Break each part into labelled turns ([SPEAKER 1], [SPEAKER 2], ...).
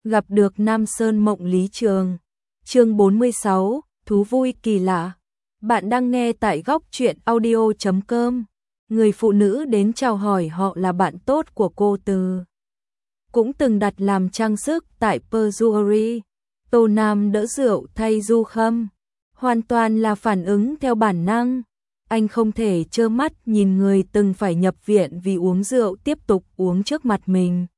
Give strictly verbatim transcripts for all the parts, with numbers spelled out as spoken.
[SPEAKER 1] gặp được Nam Sơn Mộng Lý Trường. Chương bốn mươi sáu, thú vui kỳ lạ. Bạn đang nghe tại góc truyện audio chấm com. Người phụ nữ đến chào hỏi họ là bạn tốt của cô Từ. Cũng từng đặt làm trang sức tại Pearl Jewelry. Tô Nam đỡ rượu thay Du Khâm. Hoàn toàn là phản ứng theo bản năng. Anh không thể trơ mắt nhìn người từng phải nhập viện vì uống rượu tiếp tục uống trước mặt mình.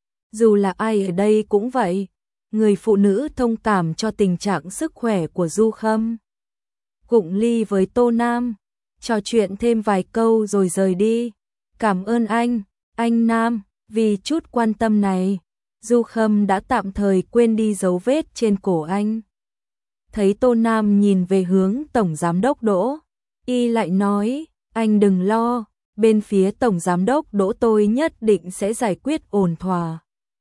[SPEAKER 1] Dù là ai ở đây cũng vậy, người phụ nữ thông cảm cho tình trạng sức khỏe của Du Khâm. Gụng ly với Tô Nam, trò chuyện thêm vài câu rồi rời đi. Cảm ơn anh, anh Nam, vì chút quan tâm này. Du Khâm đã tạm thời quên đi dấu vết trên cổ anh. Thấy Tô Nam nhìn về hướng Tổng Giám đốc Đỗ, y lại nói, anh đừng lo, bên phía Tổng Giám đốc Đỗ tôi nhất định sẽ giải quyết ổn thỏa.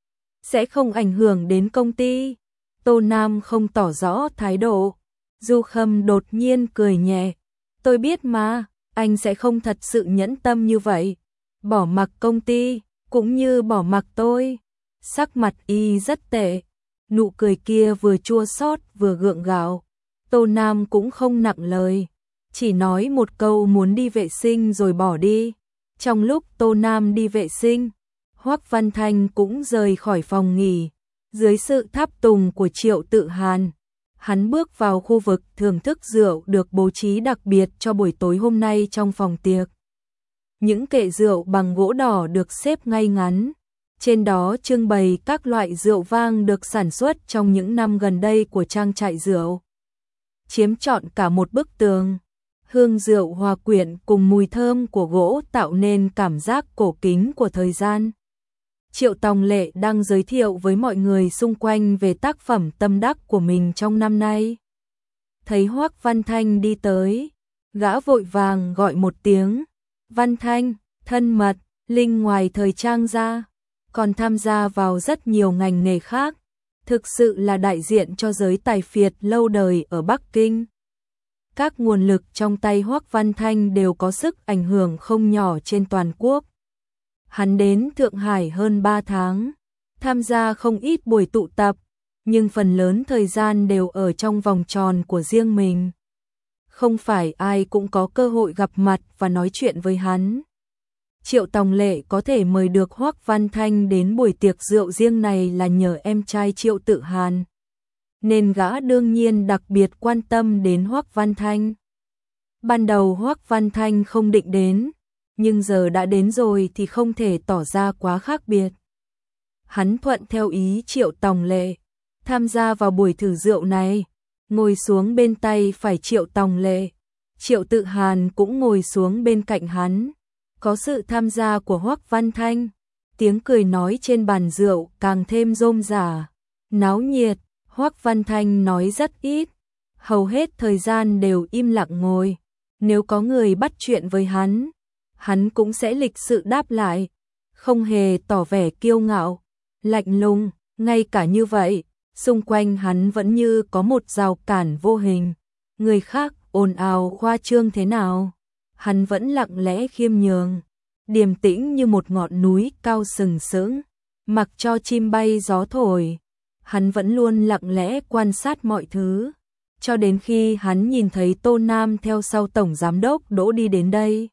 [SPEAKER 1] Sẽ không ảnh hưởng đến công ty. Tô Nam không tỏ rõ thái độ. Du Khâm đột nhiên cười nhẹ. Tôi biết mà, anh sẽ không thật sự nhẫn tâm như vậy. Bỏ mặc công ty, cũng như bỏ mặc tôi. Sắc mặt y rất tệ. Nụ cười kia vừa chua xót vừa gượng gạo. Tô Nam cũng không nặng lời. Chỉ nói một câu muốn đi vệ sinh rồi bỏ đi. Trong lúc Tô Nam đi vệ sinh, Hoắc Văn Thanh cũng rời khỏi phòng nghỉ. Dưới sự tháp tùng của Triệu Tự Hàn, hắn bước vào khu vực thưởng thức rượu được bố trí đặc biệt cho buổi tối hôm nay trong phòng tiệc. Những kệ rượu bằng gỗ đỏ được xếp ngay ngắn. Trên đó trưng bày các loại rượu vang được sản xuất trong những năm gần đây của trang trại rượu. Chiếm trọn cả một bức tường. Hương rượu hòa quyện cùng mùi thơm của gỗ tạo nên cảm giác cổ kính của thời gian. Triệu Tòng Lệ đang giới thiệu với mọi người xung quanh về tác phẩm tâm đắc của mình trong năm nay. Thấy Hoắc Văn Thanh đi tới, gã vội vàng gọi một tiếng. Văn Thanh, thân mật, Linh ngoài thời trang ra, còn tham gia vào rất nhiều ngành nghề khác. Thực sự là đại diện cho giới tài phiệt lâu đời ở Bắc Kinh. Các nguồn lực trong tay Hoắc Văn Thanh đều có sức ảnh hưởng không nhỏ trên toàn quốc. Hắn đến Thượng Hải hơn ba tháng, tham gia không ít buổi tụ tập, nhưng phần lớn thời gian đều ở trong vòng tròn của riêng mình. Không phải ai cũng có cơ hội gặp mặt và nói chuyện với hắn. Triệu Tòng Lệ có thể mời được Hoắc Văn Thanh đến buổi tiệc rượu riêng này là nhờ em trai Triệu Tự Hàn, nên gã đương nhiên đặc biệt quan tâm đến Hoắc Văn Thanh. Ban đầu Hoắc Văn Thanh không định đến, nhưng giờ đã đến rồi thì không thể tỏ ra quá khác biệt. Hắn thuận theo ý Triệu Tòng Lệ, tham gia vào buổi thử rượu này, ngồi xuống bên tay phải Triệu Tòng Lệ. Triệu Tự Hàn cũng ngồi xuống bên cạnh hắn. Có sự tham gia của Hoắc Văn Thanh, tiếng cười nói trên bàn rượu càng thêm rôm rả, náo nhiệt. Hoắc Văn Thanh nói rất ít, hầu hết thời gian đều im lặng ngồi. Nếu có người bắt chuyện với hắn, hắn cũng sẽ lịch sự đáp lại, không hề tỏ vẻ kiêu ngạo, lạnh lùng. Ngay cả như vậy, xung quanh hắn vẫn như có một rào cản vô hình. Người khác ồn ào khoa trương thế nào, hắn vẫn lặng lẽ khiêm nhường, điềm tĩnh như một ngọn núi cao sừng sững, mặc cho chim bay gió thổi. Hắn vẫn luôn lặng lẽ quan sát mọi thứ, cho đến khi hắn nhìn thấy Tô Nam theo sau Tổng Giám đốc Đỗ đi đến đây.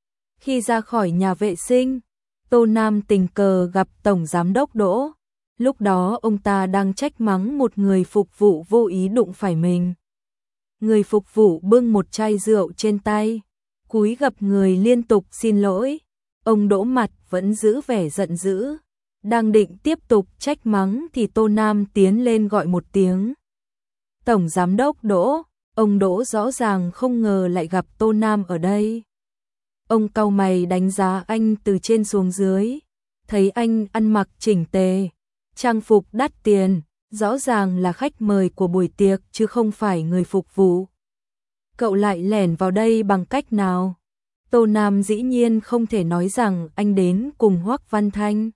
[SPEAKER 1] Khi ra khỏi nhà vệ sinh, Tô Nam tình cờ gặp Tổng Giám đốc Đỗ. Lúc đó ông ta đang trách mắng một người phục vụ vô ý đụng phải mình. Người phục vụ bưng một chai rượu trên tay, cúi gập người liên tục xin lỗi. Ông Đỗ mặt vẫn giữ vẻ giận dữ. Đang định tiếp tục trách mắng thì Tô Nam tiến lên gọi một tiếng. Tổng Giám đốc Đỗ. Ông Đỗ rõ ràng không ngờ lại gặp Tô Nam ở đây. Ông cau mày đánh giá anh từ trên xuống dưới. Thấy anh ăn mặc chỉnh tề, trang phục đắt tiền, rõ ràng là khách mời của buổi tiệc chứ không phải người phục vụ. Cậu lại lẻn vào đây bằng cách nào? Tô Nam dĩ nhiên không thể nói rằng anh đến cùng Hoắc Văn Thanh.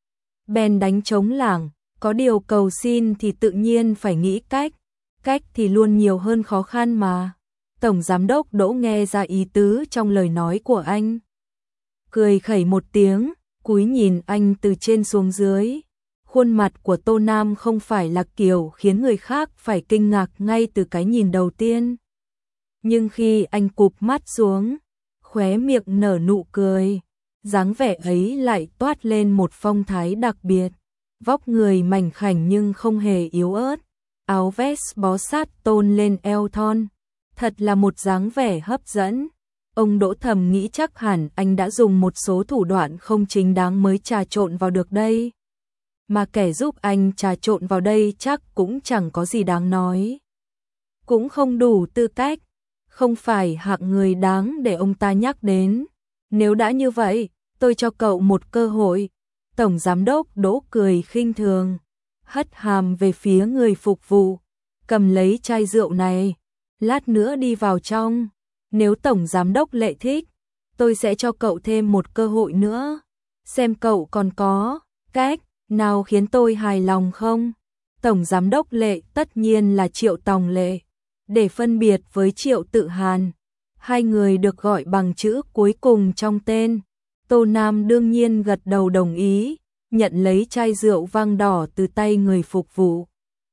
[SPEAKER 1] Bèn đánh trống lảng, có điều cầu xin thì tự nhiên phải nghĩ cách, cách thì luôn nhiều hơn khó khăn mà. Tổng Giám đốc Đỗ nghe ra ý tứ trong lời nói của anh. Cười khẩy một tiếng, cúi nhìn anh từ trên xuống dưới. Khuôn mặt của Tô Nam không phải là kiểu khiến người khác phải kinh ngạc ngay từ cái nhìn đầu tiên. Nhưng khi anh cụp mắt xuống, khóe miệng nở nụ cười, dáng vẻ ấy lại toát lên một phong thái đặc biệt. Vóc người mảnh khảnh nhưng không hề yếu ớt, áo vest bó sát tôn lên eo thon, thật là một dáng vẻ hấp dẫn. Ông Đỗ thầm nghĩ chắc hẳn anh đã dùng một số thủ đoạn không chính đáng mới trà trộn vào được đây. Mà kẻ giúp anh trà trộn vào đây chắc cũng chẳng có gì đáng nói. Cũng không đủ tư cách, không phải hạng người đáng để ông ta nhắc đến. Nếu đã như vậy, tôi cho cậu một cơ hội. Tổng Giám đốc Đỗ cười khinh thường, hất hàm về phía người phục vụ, cầm lấy chai rượu này, lát nữa đi vào trong. Nếu Tổng Giám đốc Lệ thích, tôi sẽ cho cậu thêm một cơ hội nữa. Xem cậu còn có cách nào khiến tôi hài lòng không? Tổng Giám đốc Lệ tất nhiên là Triệu Tòng Lệ. Để phân biệt với Triệu Tự Hàn, hai người được gọi bằng chữ cuối cùng trong tên. Tô Nam đương nhiên gật đầu đồng ý, nhận lấy chai rượu vang đỏ từ tay người phục vụ.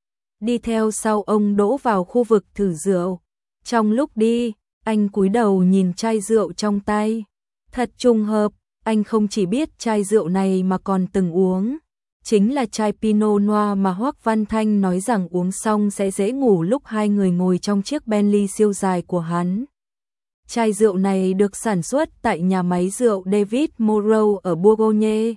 [SPEAKER 1] Đi theo sau ông Đỗ vào khu vực thử rượu. Trong lúc đi, anh cúi đầu nhìn chai rượu trong tay. Thật trùng hợp, anh không chỉ biết chai rượu này mà còn từng uống. Chính là chai Pinot Noir mà Hoắc Văn Thanh nói rằng uống xong sẽ dễ ngủ lúc hai người ngồi trong chiếc Bentley siêu dài của hắn. Chai rượu này được sản xuất tại nhà máy rượu David Monroe ở Bourgogne.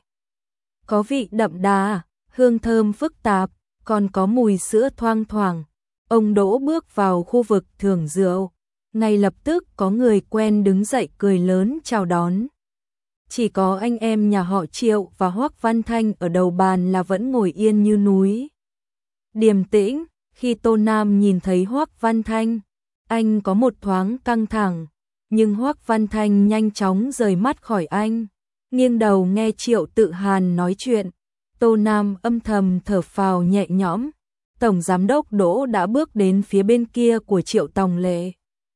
[SPEAKER 1] Có vị đậm đà, hương thơm phức tạp, còn có mùi sữa thoang thoảng. Ông Đỗ bước vào khu vực thưởng rượu, ngay lập tức có người quen đứng dậy cười lớn chào đón. Chỉ có anh em nhà họ Triệu và Hoắc Văn Thanh ở đầu bàn là vẫn ngồi yên như núi. Điềm tĩnh, khi Tô Nam nhìn thấy Hoắc Văn Thanh, anh có một thoáng căng thẳng, nhưng Hoắc Văn Thanh nhanh chóng rời mắt khỏi anh, nghiêng đầu nghe Triệu Tự Hàn nói chuyện. Tô Nam âm thầm thở phào nhẹ nhõm. Tổng Giám đốc Đỗ đã bước đến phía bên kia của Triệu Tòng Lệ.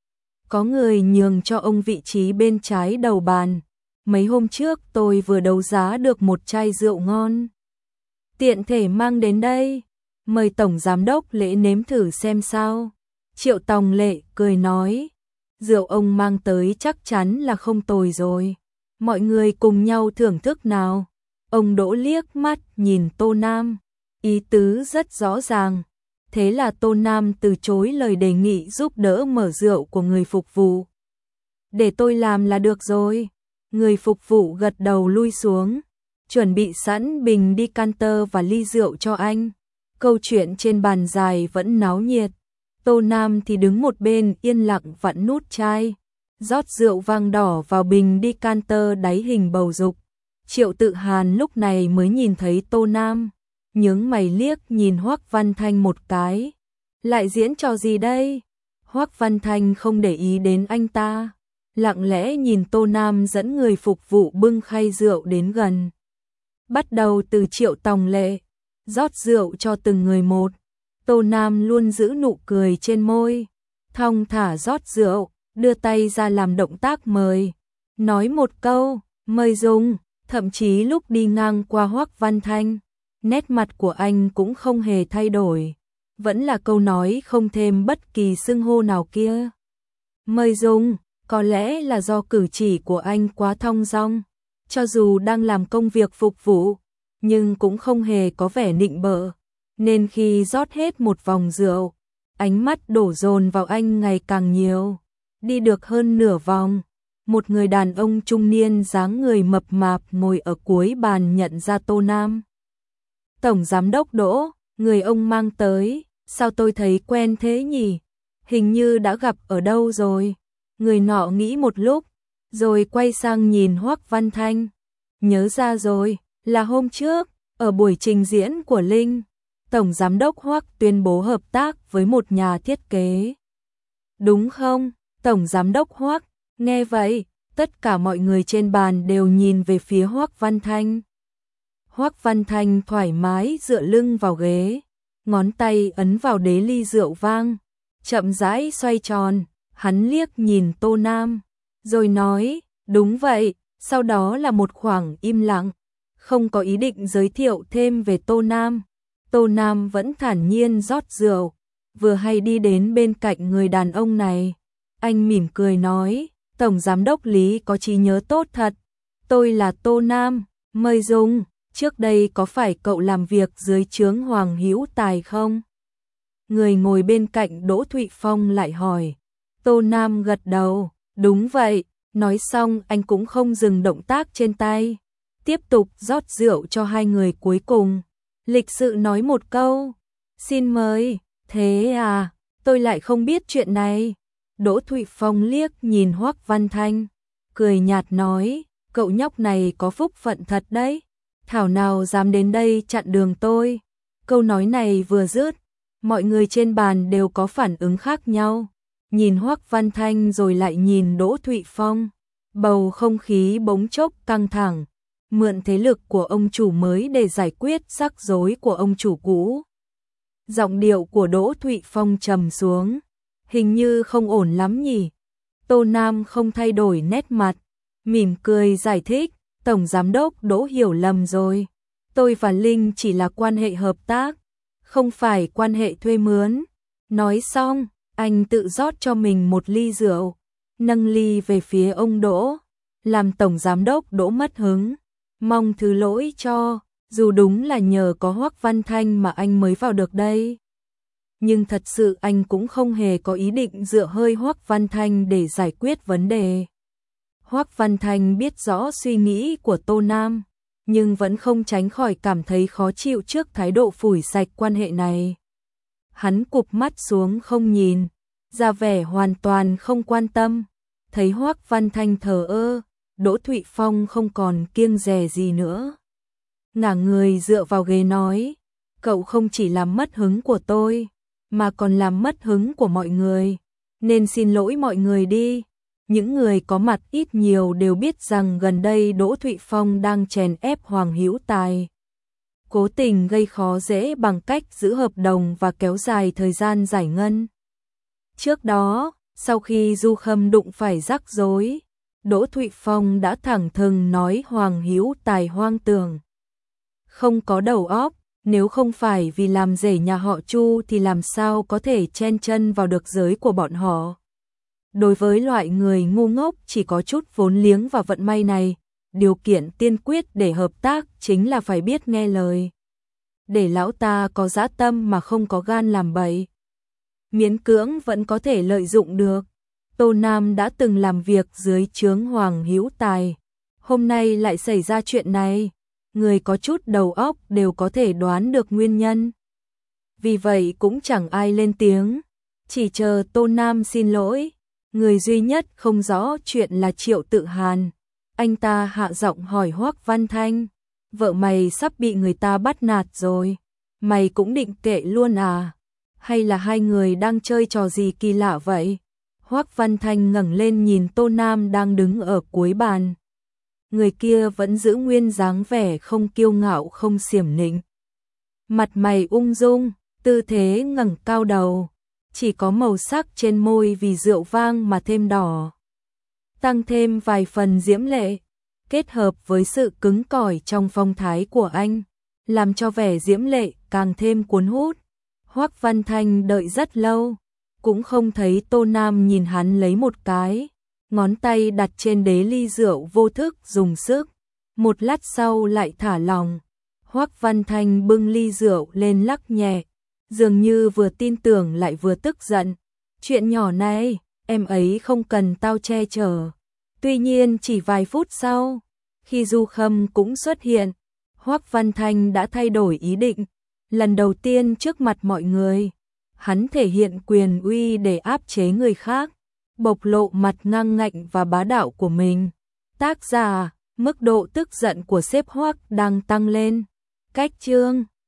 [SPEAKER 1] Có người nhường cho ông vị trí bên trái đầu bàn. Mấy hôm trước tôi vừa đấu giá được một chai rượu ngon. Tiện thể mang đến đây. Mời Tổng Giám đốc Lệ nếm thử xem sao. Triệu Tòng Lệ cười nói. Rượu ông mang tới chắc chắn là không tồi rồi. Mọi người cùng nhau thưởng thức nào. Ông Đỗ liếc mắt nhìn Tô Nam. Ý tứ rất rõ ràng. Thế là Tô Nam từ chối lời đề nghị giúp đỡ mở rượu của người phục vụ. Để tôi làm là được rồi. Người phục vụ gật đầu lui xuống, chuẩn bị sẵn bình decanter và ly rượu cho anh. Câu chuyện trên bàn dài vẫn náo nhiệt. Tô Nam thì đứng một bên yên lặng vặn nút chai, rót rượu vang đỏ vào bình decanter đáy hình bầu dục. Triệu Tự Hàn lúc này mới nhìn thấy Tô Nam, nhướng mày liếc nhìn Hoắc Văn Thanh một cái. Lại diễn trò gì đây? Hoắc Văn Thanh không để ý đến anh ta, lặng lẽ nhìn Tô Nam dẫn người phục vụ bưng khay rượu đến gần. Bắt đầu từ Triệu Tòng Lệ, rót rượu cho từng người một. Tô Nam luôn giữ nụ cười trên môi, thong thả rót rượu, đưa tay ra làm động tác mời. Nói một câu, mời dùng, thậm chí lúc đi ngang qua Hoắc Văn Thanh, nét mặt của anh cũng không hề thay đổi. Vẫn là câu nói không thêm bất kỳ xưng hô nào kia. Mời dùng. Có lẽ là do cử chỉ của anh quá thong dong, cho dù đang làm công việc phục vụ, nhưng cũng không hề có vẻ nịnh bợ, nên khi rót hết một vòng rượu, ánh mắt đổ dồn vào anh ngày càng nhiều. Đi được hơn nửa vòng, một người đàn ông trung niên dáng người mập mạp ngồi ở cuối bàn nhận ra Tô Nam. Tổng Giám đốc Đỗ, người ông mang tới, sao tôi thấy quen thế nhỉ? Hình như đã gặp ở đâu rồi. Người nọ nghĩ một lúc, rồi quay sang nhìn Hoắc Văn Thanh. Nhớ ra rồi, là hôm trước, ở buổi trình diễn của Linh, Tổng Giám đốc Hoắc tuyên bố hợp tác với một nhà thiết kế. Đúng không, Tổng Giám đốc Hoắc? Nghe vậy, tất cả mọi người trên bàn đều nhìn về phía Hoắc Văn Thanh. Hoắc Văn Thanh thoải mái dựa lưng vào ghế, ngón tay ấn vào đế ly rượu vang, chậm rãi xoay tròn. Hắn liếc nhìn Tô Nam, rồi nói, đúng vậy, sau đó là một khoảng im lặng, không có ý định giới thiệu thêm về Tô Nam. Tô Nam vẫn thản nhiên rót rượu, vừa hay đi đến bên cạnh người đàn ông này. Anh mỉm cười nói, Tổng Giám đốc Lý có trí nhớ tốt thật. Tôi là Tô Nam, Mây Dung, trước đây có phải cậu làm việc dưới trướng Hoàng Hữu Tài không? Người ngồi bên cạnh Đỗ Thụy Phong lại hỏi. Tô Nam gật đầu, đúng vậy. Nói xong anh cũng không dừng động tác trên tay, tiếp tục rót rượu cho hai người cuối cùng. Lịch sự nói một câu, xin mời. Thế à, tôi lại không biết chuyện này. Đỗ Thụy Phong liếc nhìn Hoắc Văn Thanh, cười nhạt nói, cậu nhóc này có phúc phận thật đấy. Thảo nào dám đến đây chặn đường tôi. Câu nói này vừa dứt, mọi người trên bàn đều có phản ứng khác nhau. Nhìn Hoắc Văn Thanh rồi lại nhìn Đỗ Thụy Phong. Bầu không khí bỗng chốc căng thẳng. Mượn thế lực của ông chủ mới để giải quyết rắc rối của ông chủ cũ. Giọng điệu của Đỗ Thụy Phong trầm xuống. Hình như không ổn lắm nhỉ. Tô Nam không thay đổi nét mặt, mỉm cười giải thích. Tổng Giám đốc Đỗ hiểu lầm rồi. Tôi và Linh chỉ là quan hệ hợp tác, không phải quan hệ thuê mướn. Nói xong, anh tự rót cho mình một ly rượu, nâng ly về phía ông Đỗ, làm Tổng Giám đốc Đỗ mất hứng. Mong thứ lỗi cho, dù đúng là nhờ có Hoắc Văn Thanh mà anh mới vào được đây. Nhưng thật sự anh cũng không hề có ý định dựa hơi Hoắc Văn Thanh để giải quyết vấn đề. Hoắc Văn Thanh biết rõ suy nghĩ của Tô Nam, nhưng vẫn không tránh khỏi cảm thấy khó chịu trước thái độ phủi sạch quan hệ này. Hắn cụp mắt xuống không nhìn, ra vẻ hoàn toàn không quan tâm. Thấy Hoắc Văn Thanh thờ ơ, Đỗ Thụy Phong không còn kiêng dè gì nữa. Ngả người dựa vào ghế nói, cậu không chỉ làm mất hứng của tôi, mà còn làm mất hứng của mọi người. Nên xin lỗi mọi người đi. Những người có mặt ít nhiều đều biết rằng gần đây Đỗ Thụy Phong đang chèn ép Hoàng Hữu Tài, cố tình gây khó dễ bằng cách giữ hợp đồng và kéo dài thời gian giải ngân. Trước đó, sau khi Du Khâm đụng phải rắc rối, Đỗ Thụy Phong đã thẳng thừng nói Hoàng Hữu Tài hoang tưởng, không có đầu óc. Nếu không phải vì làm rể nhà họ Chu thì làm sao có thể chen chân vào được giới của bọn họ. Đối với loại người ngu ngốc chỉ có chút vốn liếng và vận may này, điều kiện tiên quyết để hợp tác chính là phải biết nghe lời. Để lão ta có dã tâm mà không có gan làm bậy, miễn cưỡng vẫn có thể lợi dụng được. Tô Nam đã từng làm việc dưới trướng Hoàng Hữu Tài, hôm nay lại xảy ra chuyện này. Người có chút đầu óc đều có thể đoán được nguyên nhân. Vì vậy cũng chẳng ai lên tiếng, chỉ chờ Tô Nam xin lỗi. Người duy nhất không rõ chuyện là Triệu Tự Hàn. Anh ta hạ giọng hỏi Hoắc Văn Thanh, vợ mày sắp bị người ta bắt nạt rồi, mày cũng định kệ luôn à? Hay là hai người đang chơi trò gì kỳ lạ vậy? Hoắc Văn Thanh ngẩng lên nhìn Tô Nam đang đứng ở cuối bàn. Người kia vẫn giữ nguyên dáng vẻ không kiêu ngạo không xiểm nịnh. Mặt mày ung dung, tư thế ngẩng cao đầu, chỉ có màu sắc trên môi vì rượu vang mà thêm đỏ, tăng thêm vài phần diễm lệ, kết hợp với sự cứng cỏi trong phong thái của anh, làm cho vẻ diễm lệ càng thêm cuốn hút. Hoắc Văn Thanh đợi rất lâu, cũng không thấy Tô Nam nhìn hắn lấy một cái. Ngón tay đặt trên đế ly rượu vô thức dùng sức, một lát sau lại thả lỏng. Hoắc Văn Thanh bưng ly rượu lên lắc nhẹ, dường như vừa tin tưởng lại vừa tức giận. Chuyện nhỏ này, em ấy không cần tao che chở. Tuy nhiên chỉ vài phút sau, khi Du Khâm cũng xuất hiện, Hoắc Văn Thanh đã thay đổi ý định. Lần đầu tiên trước mặt mọi người, hắn thể hiện quyền uy để áp chế người khác, bộc lộ mặt ngang ngạnh và bá đạo của mình. Tác giả, mức độ tức giận của sếp Hoắc đang tăng lên. Cách chương